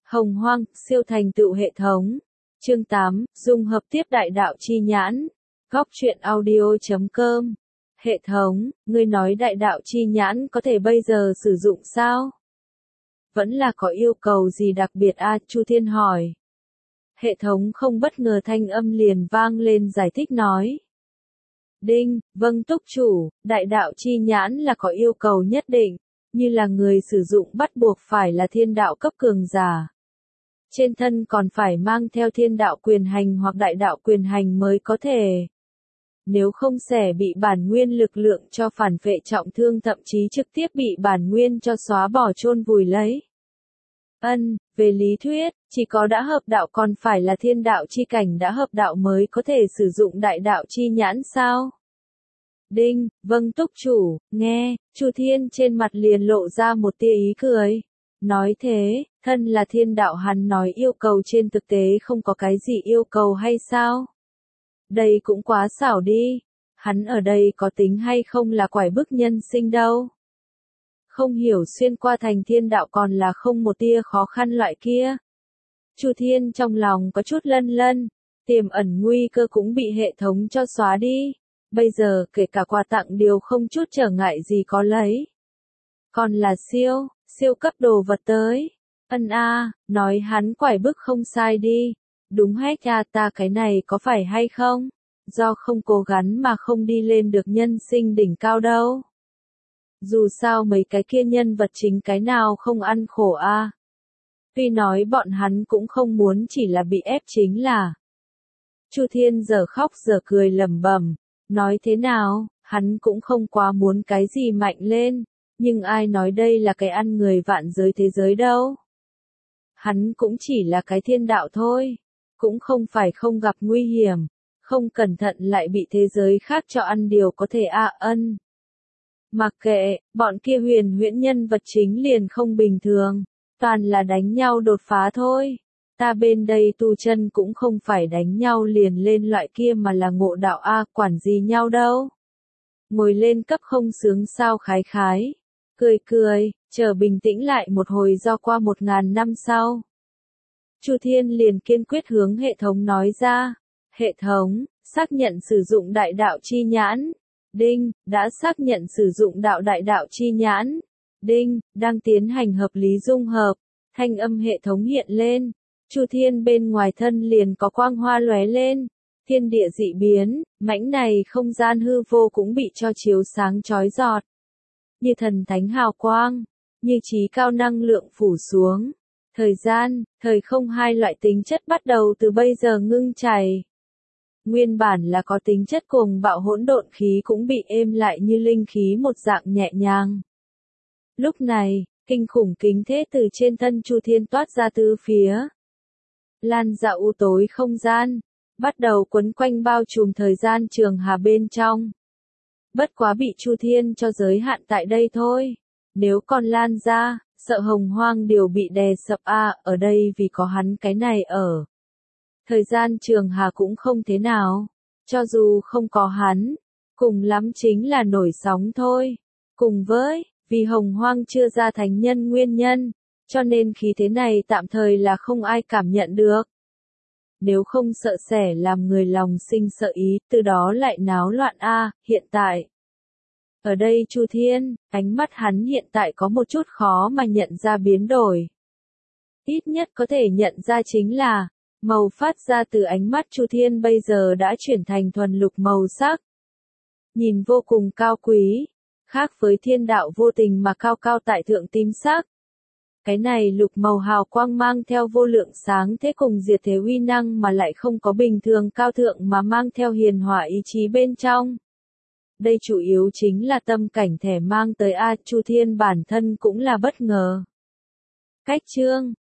Hồng Hoang, siêu thành tựu hệ thống. Chương 8, dung hợp tiếp đại đạo chi nhãn. Góc truyện audio.com. Hệ thống, ngươi nói đại đạo chi nhãn có thể bây giờ sử dụng sao? Vẫn là có yêu cầu gì đặc biệt a? Chu Thiên hỏi. Hệ thống không bất ngờ thanh âm liền vang lên giải thích nói. Đinh, vâng túc chủ, đại đạo chi nhãn là có yêu cầu nhất định, như là người sử dụng bắt buộc phải là thiên đạo cấp cường giả. Trên thân còn phải mang theo thiên đạo quyền hành hoặc đại đạo quyền hành mới có thể. Nếu không sẽ bị bản nguyên lực lượng cho phản vệ trọng thương, thậm chí trực tiếp bị bản nguyên cho xóa bỏ chôn vùi lấy. Về lý thuyết, chỉ có đã hợp đạo còn phải là thiên đạo chi cảnh đã hợp đạo mới có thể sử dụng đại đạo chi nhãn sao? Đinh, vâng túc chủ, nghe, Chu Thiên trên mặt liền lộ ra một tia ý cười. Nói thế, thân là thiên đạo hắn nói yêu cầu trên thực tế không có cái gì yêu cầu hay sao? Đây cũng quá xảo đi, hắn ở đây có tính hay không là quải bức nhân sinh đâu. Không hiểu xuyên qua thành thiên đạo còn là không một tia khó khăn loại kia. Chu Thiên trong lòng có chút lân lân, tiềm ẩn nguy cơ cũng bị hệ thống cho xóa đi. Bây giờ kể cả quà tặng đều không chút trở ngại gì có lấy. Còn là siêu cấp đồ vật tới. Nói hắn quải bức không sai đi. Đúng hết ta cái này có phải hay không? Do không cố gắng mà không đi lên được nhân sinh đỉnh cao đâu. Dù sao mấy cái kia nhân vật chính cái nào không ăn khổ Tuy nói bọn hắn cũng không muốn chỉ là bị ép chính là. Chu Thiên giờ khóc giờ cười lẩm bẩm, nói thế nào, hắn cũng không quá muốn cái gì mạnh lên, nhưng ai nói đây là cái ăn người vạn giới thế giới đâu. Hắn cũng chỉ là cái thiên đạo thôi, cũng không phải không gặp nguy hiểm, không cẩn thận lại bị thế giới khác cho ăn điều có thể Mặc kệ, bọn kia huyền huyễn nhân vật chính liền không bình thường, toàn là đánh nhau đột phá thôi. Ta bên đây tu chân cũng không phải đánh nhau liền lên loại kia mà là ngộ đạo quản gì nhau đâu. Ngồi lên cấp không sướng sao khái khái. Cười, chờ bình tĩnh lại một hồi do qua 1000 năm sau. Chu Thiên liền kiên quyết hướng hệ thống nói ra. Hệ thống, xác nhận sử dụng đại đạo chi nhãn. Đinh, đã xác nhận sử dụng đại đạo chi nhãn. Đinh, đang tiến hành hợp lý dung hợp. Thanh âm hệ thống hiện lên. Chu Thiên bên ngoài thân liền có quang hoa lóe lên. Thiên địa dị biến, mảnh này không gian hư vô cũng bị cho chiếu sáng chói rọt. Như thần thánh hào quang, như trí cao năng lượng phủ xuống. Thời gian, thời không hai loại tính chất bắt đầu từ bây giờ ngưng chảy. Nguyên bản là có tính chất cuồng bạo hỗn độn khí cũng bị êm lại như linh khí một dạng nhẹ nhàng. Lúc này, kinh khủng kính thế từ trên thân Chu Thiên toát ra tứ phía. Lan dạ u tối không gian, bắt đầu quấn quanh bao trùm thời gian trường hà bên trong. Bất quá bị Chu Thiên cho giới hạn tại đây thôi. Nếu còn lan ra, sợ hồng hoang đều bị đè sập ở đây vì có hắn cái này ở. Thời gian trường hà cũng không thế nào. Cho dù không có hắn, cùng lắm chính là nổi sóng thôi. Cùng với, vì hồng hoang chưa ra thánh nhân nguyên nhân, cho nên khí thế này tạm thời là không ai cảm nhận được. Nếu không sợ sẻ làm người lòng sinh sợ ý, từ đó lại náo loạn hiện tại. Ở đây Chu Thiên, ánh mắt hắn hiện tại có một chút khó mà nhận ra biến đổi. Ít nhất có thể nhận ra chính là, màu phát ra từ ánh mắt Chu Thiên bây giờ đã chuyển thành thuần lục màu sắc. Nhìn vô cùng cao quý, khác với thiên đạo vô tình mà cao cao tại thượng tím sắc. Cái này lục màu hào quang mang theo vô lượng sáng thế cùng diệt thế uy năng mà lại không có bình thường cao thượng mà mang theo hiền hòa ý chí bên trong. Đây chủ yếu chính là tâm cảnh thẻ mang tới Chu Thiên bản thân cũng là bất ngờ. Cách chương,